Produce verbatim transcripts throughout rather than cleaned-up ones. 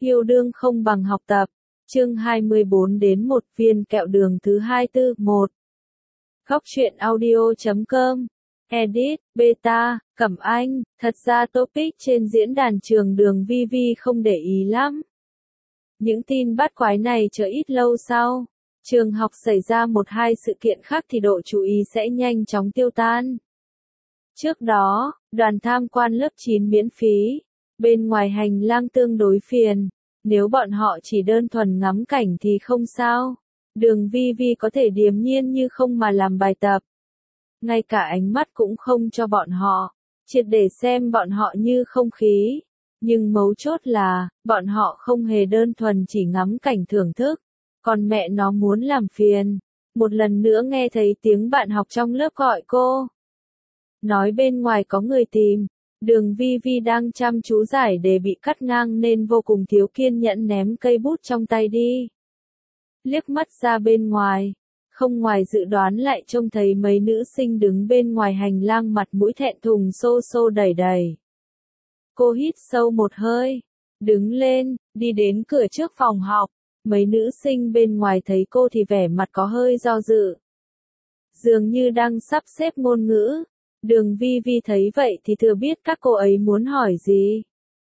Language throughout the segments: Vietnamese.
Yêu đương không bằng học tập. Chương hai mươi bốn đến một viên kẹo đường thứ hai tư một. Góc truyện audio chấm com. Edit, Beta, Cẩm Anh. Thật ra topic trên diễn đàn trường đường vi vi không để ý lắm. Những tin bắt quái này chờ ít lâu sau. Trường học xảy ra một hai sự kiện khác thì độ chú ý sẽ nhanh chóng tiêu tan. Trước đó, đoàn tham quan lớp chín miễn phí. Bên ngoài hành lang tương đối phiền. Nếu bọn họ chỉ đơn thuần ngắm cảnh thì không sao. Đường vi vi có thể điềm nhiên như không mà làm bài tập. Ngay cả ánh mắt cũng không cho bọn họ. Triệt để xem bọn họ như không khí. Nhưng mấu chốt là, bọn họ không hề đơn thuần chỉ ngắm cảnh thưởng thức. Còn mẹ nó muốn làm phiền. Một lần nữa nghe thấy tiếng bạn học trong lớp gọi cô. Nói bên ngoài có người tìm. Đường vi vi đang chăm chú giải đề bị cắt ngang nên vô cùng thiếu kiên nhẫn ném cây bút trong tay đi. Liếc mắt ra bên ngoài. Không ngoài dự đoán lại trông thấy mấy nữ sinh đứng bên ngoài hành lang mặt mũi thẹn thùng xô xô đẩy đẩy. Cô hít sâu một hơi. Đứng lên, đi đến cửa trước phòng học. Mấy nữ sinh bên ngoài thấy cô thì vẻ mặt có hơi do dự. Dường như đang sắp xếp ngôn ngữ. Đường vi vi thấy vậy thì thừa biết các cô ấy muốn hỏi gì.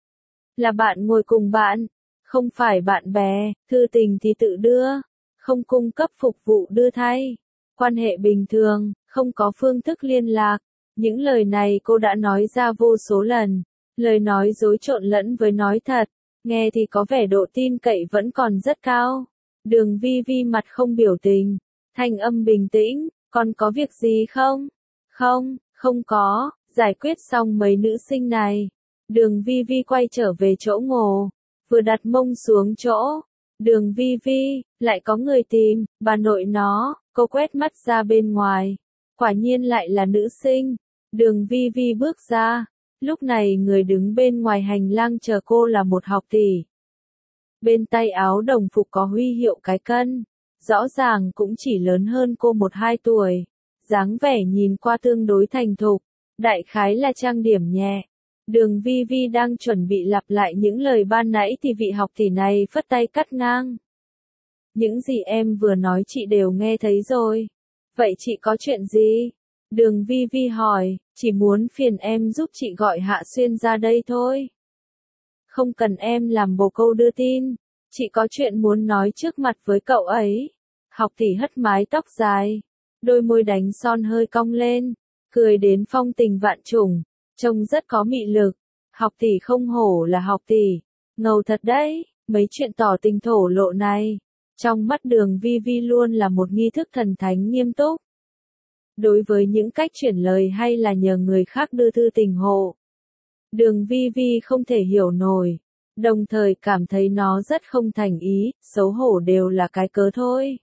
Là bạn ngồi cùng bạn, không phải bạn bè, thư tình thì tự đưa, không cung cấp phục vụ đưa thay, quan hệ bình thường, không có phương thức liên lạc. Những lời này cô đã nói ra vô số lần, lời nói dối trộn lẫn với nói thật, nghe thì có vẻ độ tin cậy vẫn còn rất cao. Đường vi vi mặt không biểu tình, thanh âm bình tĩnh, còn có việc gì không? Không. Không có, giải quyết xong mấy nữ sinh này. Đường vi vi quay trở về chỗ ngồi, vừa đặt mông xuống chỗ. Đường vi vi, lại có người tìm, bà nội nó, cô quét mắt ra bên ngoài. Quả nhiên lại là nữ sinh. Đường vi vi bước ra. Lúc này người đứng bên ngoài hành lang chờ cô là một học tỷ. Bên tay áo đồng phục có huy hiệu cái cân. Rõ ràng cũng chỉ lớn hơn cô một hai tuổi. Dáng vẻ nhìn qua tương đối thành thục, đại khái là trang điểm nhẹ. Đường vi vi đang chuẩn bị lặp lại những lời ban nãy thì vị học tỷ này phất tay cắt ngang. Những gì em vừa nói chị đều nghe thấy rồi. Vậy chị có chuyện gì? Đường vi vi hỏi, chỉ muốn phiền em giúp chị gọi Hạ Xuyên ra đây thôi. Không cần em làm bồ câu đưa tin, chị có chuyện muốn nói trước mặt với cậu ấy. Học tỷ hất mái tóc dài. Đôi môi đánh son hơi cong lên, cười đến phong tình vạn trùng, trông rất có mị lực. Học tỷ không hổ là học tỷ, ngầu thật đấy, mấy chuyện tỏ tình thổ lộ này. Trong mắt đường vi vi luôn là một nghi thức thần thánh nghiêm túc. Đối với những cách chuyển lời hay là nhờ người khác đưa thư tình hộ, đường vi vi không thể hiểu nổi, đồng thời cảm thấy nó rất không thành ý, xấu hổ đều là cái cớ thôi.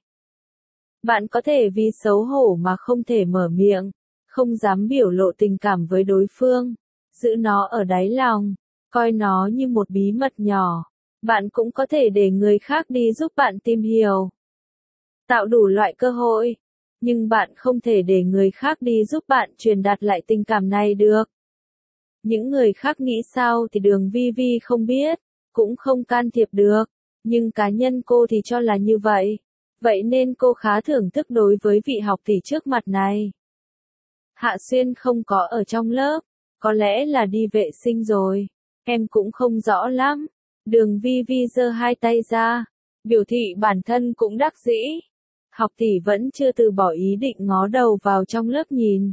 Bạn có thể vì xấu hổ mà không thể mở miệng, không dám biểu lộ tình cảm với đối phương, giữ nó ở đáy lòng, coi nó như một bí mật nhỏ. Bạn cũng có thể để người khác đi giúp bạn tìm hiểu, tạo đủ loại cơ hội, nhưng bạn không thể để người khác đi giúp bạn truyền đạt lại tình cảm này được. Những người khác nghĩ sao thì đường vi vi không biết, cũng không can thiệp được, nhưng cá nhân cô thì cho là như vậy. Vậy nên cô khá thưởng thức đối với vị học tỷ trước mặt này. Hạ Xuyên không có ở trong lớp, có lẽ là đi vệ sinh rồi, em cũng không rõ lắm. Đường vi vi giơ hai tay ra, biểu thị bản thân cũng đắc dĩ. Học tỷ vẫn chưa từ bỏ ý định ngó đầu vào trong lớp nhìn.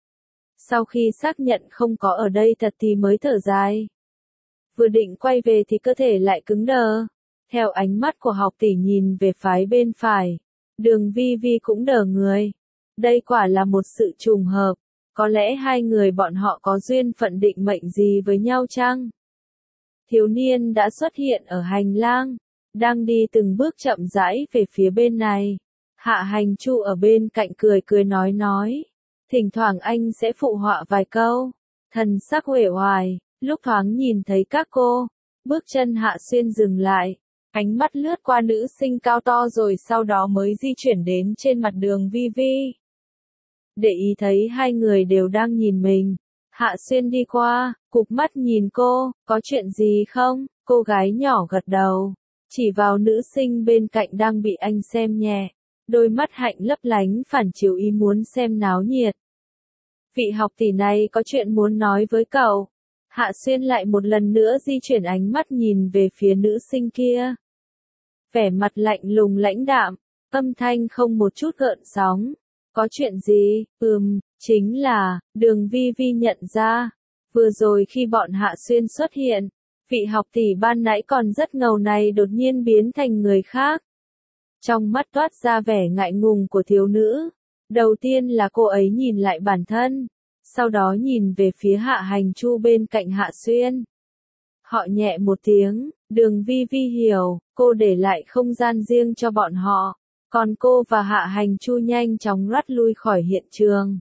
Sau khi xác nhận không có ở đây thật thì mới thở dài. Vừa định quay về thì cơ thể lại cứng đờ. Theo ánh mắt của học tỷ nhìn về phái bên phải, đường vi vi cũng đờ người. Đây quả là một sự trùng hợp, có lẽ hai người bọn họ có duyên phận định mệnh gì với nhau chăng? Thiếu niên đã xuất hiện ở hành lang, đang đi từng bước chậm rãi về phía bên này. Hạ Hành Chu ở bên cạnh cười cười nói nói, thỉnh thoảng anh sẽ phụ họa vài câu, thần sắc uể oải, lúc thoáng nhìn thấy các cô, bước chân Hạ Xuyên dừng lại. Ánh mắt lướt qua nữ sinh cao to rồi sau đó mới di chuyển đến trên mặt đường vi vi. Để ý thấy hai người đều đang nhìn mình. Hạ Xuyên đi qua, cụp mắt nhìn cô, có chuyện gì không? Cô gái nhỏ gật đầu, chỉ vào nữ sinh bên cạnh đang bị anh xem nhẹ. Đôi mắt hạnh lấp lánh phản chiếu ý muốn xem náo nhiệt. Vị học tỷ này có chuyện muốn nói với cậu. Hạ Xuyên lại một lần nữa di chuyển ánh mắt nhìn về phía nữ sinh kia. Vẻ mặt lạnh lùng lãnh đạm, âm thanh không một chút gợn sóng. Có chuyện gì? Ừm, chính là, Đường Vi Vi nhận ra. Vừa rồi khi bọn Hạ Xuyên xuất hiện, vị học tỷ ban nãy còn rất ngầu này đột nhiên biến thành người khác. Trong mắt toát ra vẻ ngại ngùng của thiếu nữ. Đầu tiên là cô ấy nhìn lại bản thân, sau đó nhìn về phía Hạ Hành Chu bên cạnh Hạ Xuyên. Họ nhẹ một tiếng, Đường Vi Vi hiểu, cô để lại không gian riêng cho bọn họ, còn cô và Hạ Hành Chu nhanh chóng rắt lui khỏi hiện trường.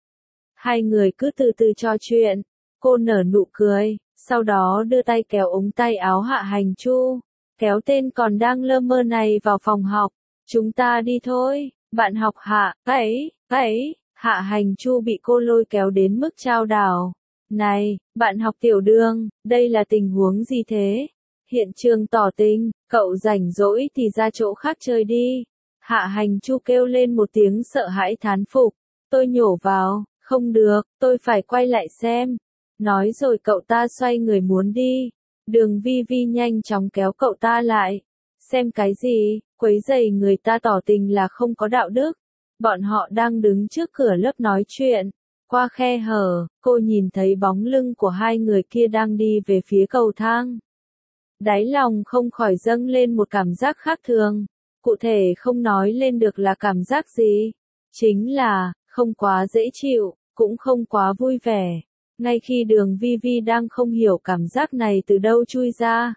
Hai người cứ từ từ trò chuyện, cô nở nụ cười, sau đó đưa tay kéo ống tay áo Hạ Hành Chu, kéo tên còn đang lơ mơ này vào phòng học. Chúng ta đi thôi, bạn học Hạ, ấy, ấy, Hạ Hành Chu bị cô lôi kéo đến mức chao đảo. Này, bạn học Tiểu Đường, đây là tình huống gì thế? Hiện trường tỏ tình, cậu rảnh rỗi thì ra chỗ khác chơi đi. Hạ Hành Chu kêu lên một tiếng sợ hãi thán phục. Tôi nhổ vào, không được, tôi phải quay lại xem. Nói rồi cậu ta xoay người muốn đi. Đường Vi Vi nhanh chóng kéo cậu ta lại. Xem cái gì, quấy rầy người ta tỏ tình là không có đạo đức. Bọn họ đang đứng trước cửa lớp nói chuyện. Qua khe hở, cô nhìn thấy bóng lưng của hai người kia đang đi về phía cầu thang. Đáy lòng không khỏi dâng lên một cảm giác khác thường. Cụ thể không nói lên được là cảm giác gì. Chính là, không quá dễ chịu, cũng không quá vui vẻ. Ngay khi Đường Vi Vi đang không hiểu cảm giác này từ đâu chui ra.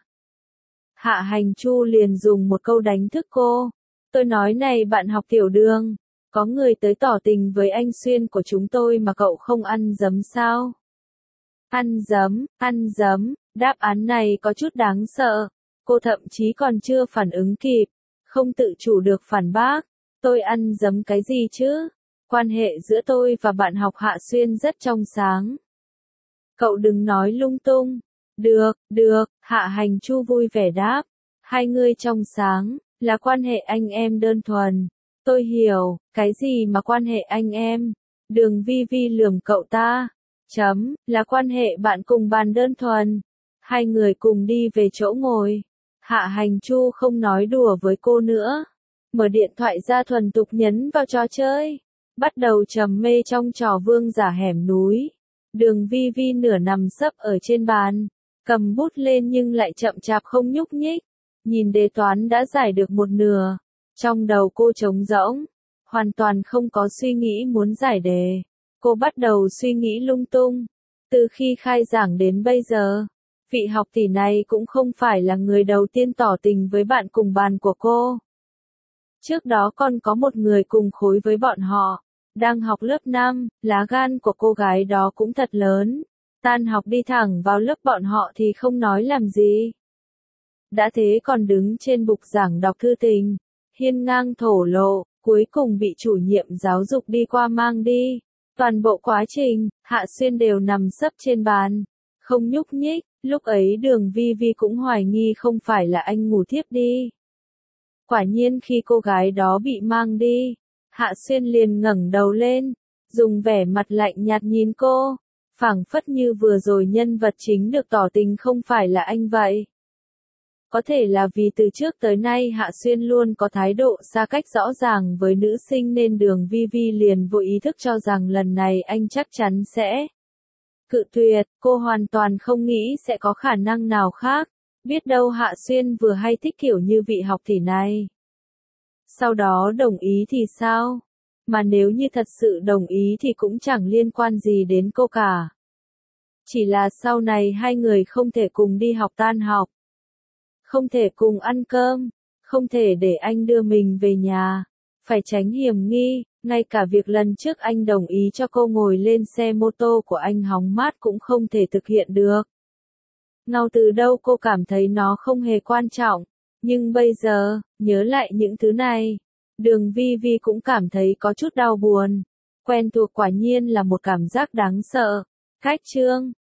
Hạ Hành Chu liền dùng một câu đánh thức cô. Tôi nói này bạn học Tiểu Đường, có người tới tỏ tình với anh Xuyên của chúng tôi mà cậu không ăn dấm sao? Ăn dấm, ăn dấm, đáp án này có chút đáng sợ. Cô thậm chí còn chưa phản ứng kịp, không tự chủ được phản bác. Tôi ăn dấm cái gì chứ? Quan hệ giữa tôi và bạn học Hạ Xuyên rất trong sáng. Cậu đừng nói lung tung. Được, được, Hạ Hành Chu vui vẻ đáp. Hai người trong sáng, là quan hệ anh em đơn thuần. Tôi hiểu, cái gì mà quan hệ anh em? Đường Vi Vi lườm cậu ta. Chấm, là quan hệ bạn cùng bàn đơn thuần. Hai người cùng đi về chỗ ngồi. Hạ Hành Chu không nói đùa với cô nữa. Mở điện thoại ra thuần tục nhấn vào trò chơi. Bắt đầu trầm mê trong trò vương giả hẻm núi. Đường Vi Vi nửa nằm sấp ở trên bàn. Cầm bút lên nhưng lại chậm chạp không nhúc nhích. Nhìn đề toán đã giải được một nửa. Trong đầu cô trống rỗng. Hoàn toàn không có suy nghĩ muốn giải đề. Cô bắt đầu suy nghĩ lung tung. Từ khi khai giảng đến bây giờ, vị học tỷ này cũng không phải là người đầu tiên tỏ tình với bạn cùng bàn của cô. Trước đó còn có một người cùng khối với bọn họ. Đang học lớp năm, lá gan của cô gái đó cũng thật lớn. Tan học đi thẳng vào lớp bọn họ thì không nói làm gì. Đã thế còn đứng trên bục giảng đọc thư tình, hiên ngang thổ lộ, cuối cùng bị chủ nhiệm giáo dục đi qua mang đi. Toàn bộ quá trình, Hạ Xuyên đều nằm sấp trên bàn, không nhúc nhích. Lúc ấy Đường Vi Vi cũng hoài nghi không phải là anh ngủ thiếp đi. Quả nhiên khi cô gái đó bị mang đi, Hạ Xuyên liền ngẩng đầu lên, dùng vẻ mặt lạnh nhạt nhìn cô, phảng phất như vừa rồi nhân vật chính được tỏ tình không phải là anh vậy. Có thể là vì từ trước tới nay Hạ Xuyên luôn có thái độ xa cách rõ ràng với nữ sinh nên Đường Vi Vi liền vô ý thức cho rằng lần này anh chắc chắn sẽ cự tuyệt. Cô hoàn toàn không nghĩ sẽ có khả năng nào khác. Biết đâu Hạ Xuyên vừa hay thích kiểu như vị học tỷ này. Sau đó đồng ý thì sao? Mà nếu như thật sự đồng ý thì cũng chẳng liên quan gì đến cô cả. Chỉ là sau này hai người không thể cùng đi học tan học. Không thể cùng ăn cơm. Không thể để anh đưa mình về nhà. Phải tránh hiểm nghi. Ngay cả việc lần trước anh đồng ý cho cô ngồi lên xe mô tô của anh hóng mát cũng không thể thực hiện được. Ngao từ đâu cô cảm thấy nó không hề quan trọng. Nhưng bây giờ, nhớ lại những thứ này, Đường Vi Vi cũng cảm thấy có chút đau buồn. Quen thuộc quả nhiên là một cảm giác đáng sợ. Cách chương